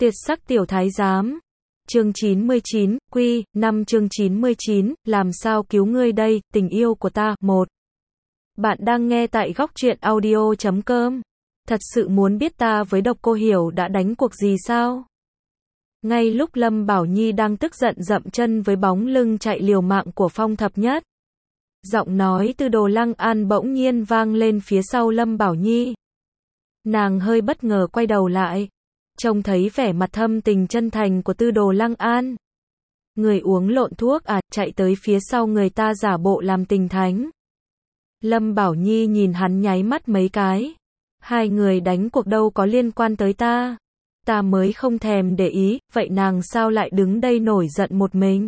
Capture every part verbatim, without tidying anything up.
Tuyệt sắc tiểu thái giám. Chương chín mươi chín, Quy, năm chương chín mươi chín, làm sao cứu ngươi đây, tình yêu của ta, một. Bạn đang nghe tại góc truyện audio chấm com. Thật sự muốn biết ta với Độc Cô Hiểu đã đánh cuộc gì sao? Ngay lúc Lâm Bảo Nhi đang tức giận dậm chân với bóng lưng chạy liều mạng của Phong Thập Nhất, giọng nói từ Đồ Lăng An bỗng nhiên vang lên phía sau Lâm Bảo Nhi. Nàng hơi bất ngờ quay đầu lại, trông thấy vẻ mặt thâm tình chân thành của Tư Đồ Lăng An. Người uống lộn thuốc à, chạy tới phía sau người ta giả bộ làm tình thánh. Lâm Bảo Nhi nhìn hắn nháy mắt mấy cái. Hai người đánh cuộc đâu có liên quan tới ta. Ta mới không thèm để ý, vậy nàng sao lại đứng đây nổi giận một mình?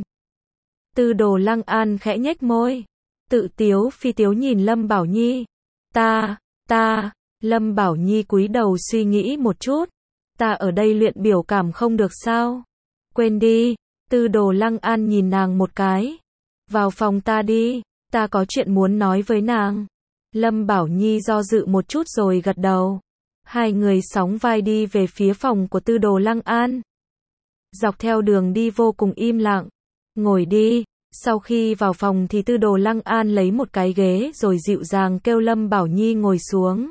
Tư Đồ Lăng An khẽ nhếch môi, tự tiếu phi tiếu nhìn Lâm Bảo Nhi. Ta, ta, Lâm Bảo Nhi cúi đầu suy nghĩ một chút. Ta ở đây luyện biểu cảm không được sao? Quên đi. Tư Đồ Lăng An nhìn nàng một cái. Vào phòng ta đi, ta có chuyện muốn nói với nàng. Lâm Bảo Nhi do dự một chút rồi gật đầu. Hai người sóng vai đi về phía phòng của Tư Đồ Lăng An. Dọc theo đường đi vô cùng im lặng. Ngồi đi. Sau khi vào phòng thì Tư Đồ Lăng An lấy một cái ghế rồi dịu dàng kêu Lâm Bảo Nhi ngồi xuống.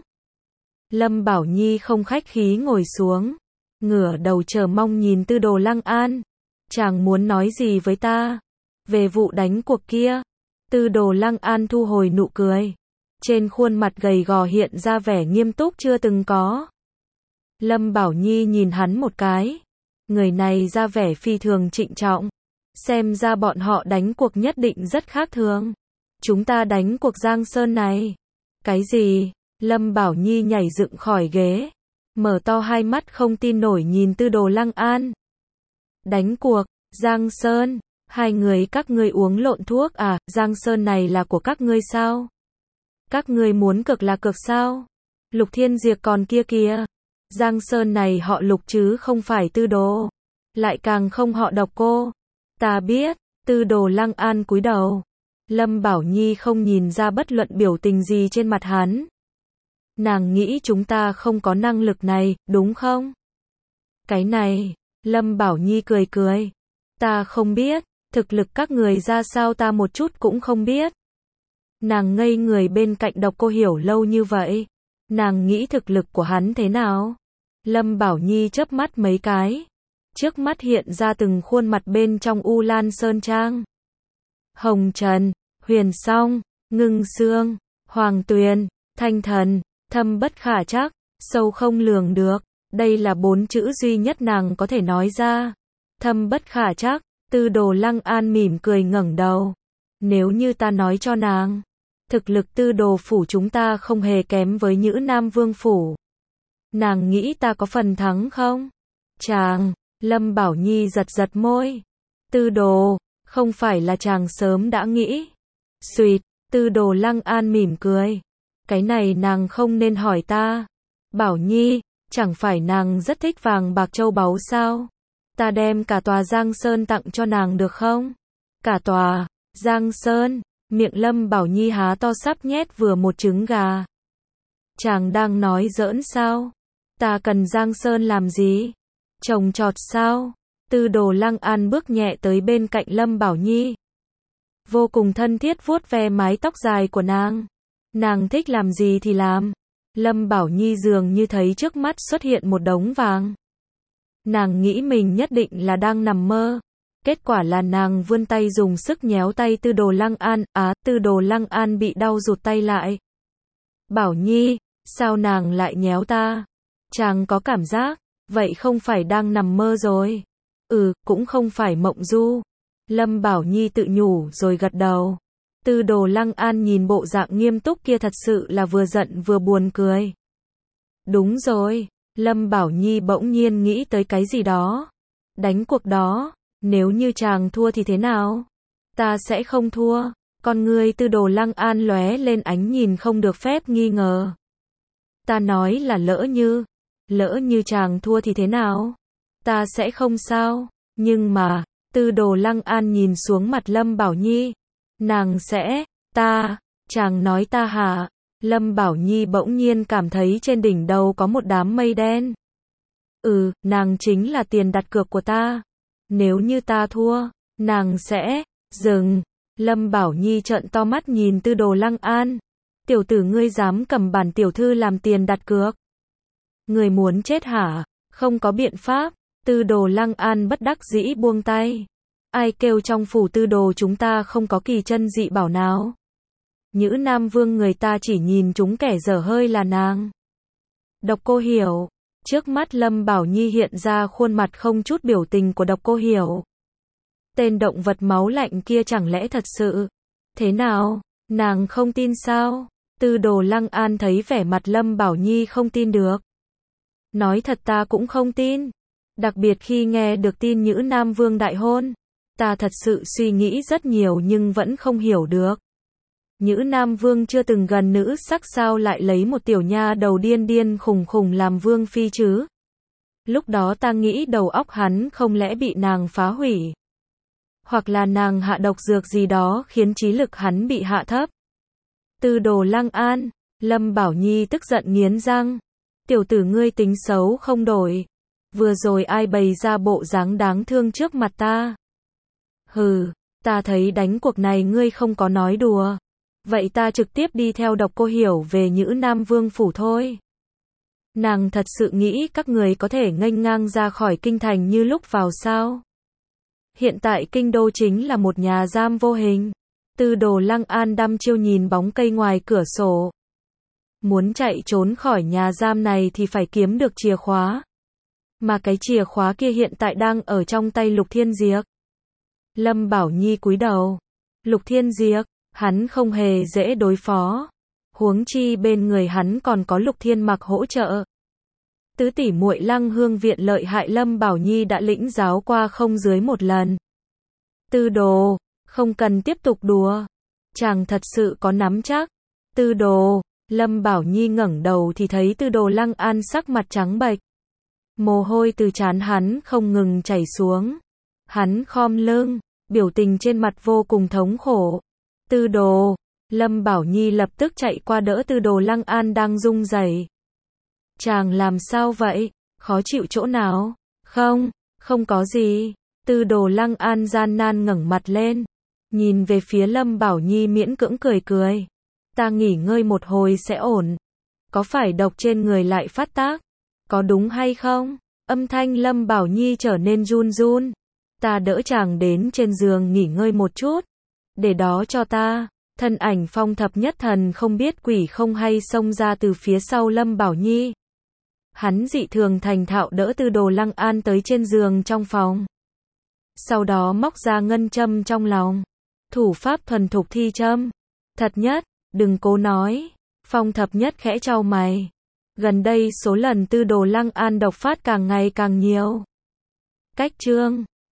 Lâm Bảo Nhi không khách khí ngồi xuống, ngửa đầu chờ mong nhìn Tư Đồ Lăng An. Chàng muốn nói gì với ta? Về vụ đánh cuộc kia. Tư Đồ Lăng An thu hồi nụ cười. Trên khuôn mặt gầy gò hiện ra vẻ nghiêm túc chưa từng có. Lâm Bảo Nhi nhìn hắn một cái. Người này ra vẻ phi thường trịnh trọng. Xem ra bọn họ đánh cuộc nhất định rất khác thường. Chúng ta đánh cuộc Giang Sơn này. Cái gì? Lâm Bảo Nhi nhảy dựng khỏi ghế, mở to hai mắt không tin nổi nhìn Tư Đồ Lăng An. Đánh cuộc, Giang Sơn, hai người các ngươi uống lộn thuốc à, Giang Sơn này là của các ngươi sao? Các ngươi muốn cược là cược sao? Lục Thiên Diệp còn kia kìa. Giang Sơn này họ Lục chứ không phải Tư Đồ, lại càng không họ Độc Cô. Ta biết. Tư Đồ Lăng An cúi đầu. Lâm Bảo Nhi không nhìn ra bất luận biểu tình gì trên mặt hắn. Nàng nghĩ chúng ta không có năng lực này, đúng không? Cái này, Lâm Bảo Nhi cười cười. Ta không biết, thực lực các người ra sao ta một chút cũng không biết. Nàng ngây người bên cạnh Độc Cô Hiểu lâu như vậy. Nàng nghĩ thực lực của hắn thế nào? Lâm Bảo Nhi chớp mắt mấy cái. Trước mắt hiện ra từng khuôn mặt bên trong U Lan Sơn Trang. Hồng Trần, Huyền Song, Ngưng Sương, Hoàng Tuyền, Thanh Thần. Thâm bất khả trắc, sâu không lường được, đây là bốn chữ duy nhất nàng có thể nói ra. Thâm bất khả trắc. Tư Đồ Lăng An mỉm cười ngẩng đầu. Nếu như ta nói cho nàng, thực lực Tư Đồ phủ chúng ta không hề kém với Nhữ Nam Vương phủ, nàng nghĩ ta có phần thắng không? Chàng, Lâm Bảo Nhi giật giật môi. Tư Đồ, không phải là chàng sớm đã nghĩ? Xuyệt, Tư Đồ Lăng An mỉm cười. Cái này nàng không nên hỏi ta. Bảo Nhi, chẳng phải nàng rất thích vàng bạc châu báu sao? Ta đem cả tòa Giang Sơn tặng cho nàng được không? Cả tòa Giang Sơn, miệng Lâm Bảo Nhi há to sắp nhét vừa một trứng gà. Chàng đang nói giỡn sao? Ta cần Giang Sơn làm gì? Trồng trọt sao? Tư Đồ Lăng An bước nhẹ tới bên cạnh Lâm Bảo Nhi, vô cùng thân thiết vuốt ve mái tóc dài của nàng. Nàng thích làm gì thì làm. Lâm Bảo Nhi dường như thấy trước mắt xuất hiện một đống vàng. Nàng nghĩ mình nhất định là đang nằm mơ. Kết quả là nàng vươn tay dùng sức nhéo tay Tư Đồ Lăng An. Á, Tư Đồ Lăng An bị đau rụt tay lại. Bảo Nhi, sao nàng lại nhéo ta? Chàng có cảm giác, vậy không phải đang nằm mơ rồi. Ừ, cũng không phải mộng du. Lâm Bảo Nhi tự nhủ rồi gật đầu. Tư Đồ Lăng An nhìn bộ dạng nghiêm túc kia thật sự là vừa giận vừa buồn cười. Đúng rồi, Lâm Bảo Nhi bỗng nhiên nghĩ tới cái gì đó. Đánh cuộc đó, nếu như chàng thua thì thế nào? Ta sẽ không thua. Con ngươi Tư Đồ Lăng An lóe lên ánh nhìn không được phép nghi ngờ. Ta nói là lỡ như, lỡ như chàng thua thì thế nào? Ta sẽ không sao, nhưng mà, Tư Đồ Lăng An nhìn xuống mặt Lâm Bảo Nhi. Nàng sẽ, ta, chàng nói ta hả? Lâm Bảo Nhi bỗng nhiên cảm thấy trên đỉnh đầu có một đám mây đen. Ừ, nàng chính là tiền đặt cược của ta. Nếu như ta thua, nàng sẽ... Dừng. Lâm Bảo Nhi trợn to mắt nhìn Tư Đồ Lăng An. Tiểu tử ngươi dám cầm bản tiểu thư làm tiền đặt cược. Ngươi muốn chết hả? Không có biện pháp. Tư Đồ Lăng An bất đắc dĩ buông tay. Ai kêu trong phủ Tư Đồ chúng ta không có kỳ chân dị bảo nào. Nhữ Nam Vương người ta chỉ nhìn chúng kẻ dở hơi là nàng. Độc Cô Hiểu. Trước mắt Lâm Bảo Nhi hiện ra khuôn mặt không chút biểu tình của Độc Cô Hiểu. Tên động vật máu lạnh kia chẳng lẽ thật sự? Thế nào? Nàng không tin sao? Tư Đồ Lăng An thấy vẻ mặt Lâm Bảo Nhi không tin được. Nói thật ta cũng không tin. Đặc biệt khi nghe được tin Nhữ Nam Vương đại hôn. Ta thật sự suy nghĩ rất nhiều nhưng vẫn không hiểu được. Nhữ Nam Vương chưa từng gần nữ sắc sao lại lấy một tiểu nha đầu điên điên khùng khùng làm vương phi chứ? Lúc đó ta nghĩ đầu óc hắn không lẽ bị nàng phá hủy. Hoặc là nàng hạ độc dược gì đó khiến trí lực hắn bị hạ thấp. Tư Đồ Lăng An, Lâm Bảo Nhi tức giận nghiến răng. Tiểu tử ngươi tính xấu không đổi. Vừa rồi ai bày ra bộ dáng đáng thương trước mặt ta? Hừ, ta thấy đánh cuộc này ngươi không có nói đùa. Vậy ta trực tiếp đi theo Độc Cô Hiểu về Nhữ Nam Vương phủ thôi. Nàng thật sự nghĩ các người có thể nghênh ngang ra khỏi kinh thành như lúc vào sao? Hiện tại kinh đô chính là một nhà giam vô hình. Tư Đồ Lăng An đăm chiêu nhìn bóng cây ngoài cửa sổ. Muốn chạy trốn khỏi nhà giam này thì phải kiếm được chìa khóa. Mà cái chìa khóa kia hiện tại đang ở trong tay Lục Thiên Diệp. Lâm Bảo Nhi cúi đầu. Lục Thiên Diệp, hắn không hề dễ đối phó. Huống chi bên người hắn còn có Lục Thiên Mặc hỗ trợ. Tứ tỷ muội Lăng Hương viện lợi hại Lâm Bảo Nhi đã lĩnh giáo qua không dưới một lần. Tư Đồ, không cần tiếp tục đùa. Chàng thật sự có nắm chắc. Tư Đồ, Lâm Bảo Nhi ngẩng đầu thì thấy Tư Đồ Lăng An sắc mặt trắng bệch. Mồ hôi từ trán hắn không ngừng chảy xuống. Hắn khom lưng, biểu tình trên mặt vô cùng thống khổ. Tư Đồ, Lâm Bảo Nhi lập tức chạy qua đỡ Tư Đồ Lăng An đang run rẩy. Chàng làm sao vậy? Khó chịu chỗ nào? Không, không có gì. Tư Đồ Lăng An gian nan ngẩng mặt lên, nhìn về phía Lâm Bảo Nhi miễn cưỡng cười cười. Ta nghỉ ngơi một hồi sẽ ổn. Có phải độc trên người lại phát tác? Có đúng hay không? Âm thanh Lâm Bảo Nhi trở nên run run. Ta đỡ chàng đến trên giường nghỉ ngơi một chút. Để đó cho ta. Thân ảnh Phong Thập Nhất Thần không biết quỷ không hay xông ra từ phía sau Lâm Bảo Nhi. Hắn dị thường thành thạo đỡ Tư Đồ Lăng An tới trên giường trong phòng. Sau đó móc ra ngân châm trong lòng. Thủ pháp thuần thục thi châm. Thật Nhất, đừng cố nói. Phong Thập Nhất khẽ chau mày. Gần đây số lần Tư Đồ Lăng An độc phát càng ngày càng nhiều. Cách chương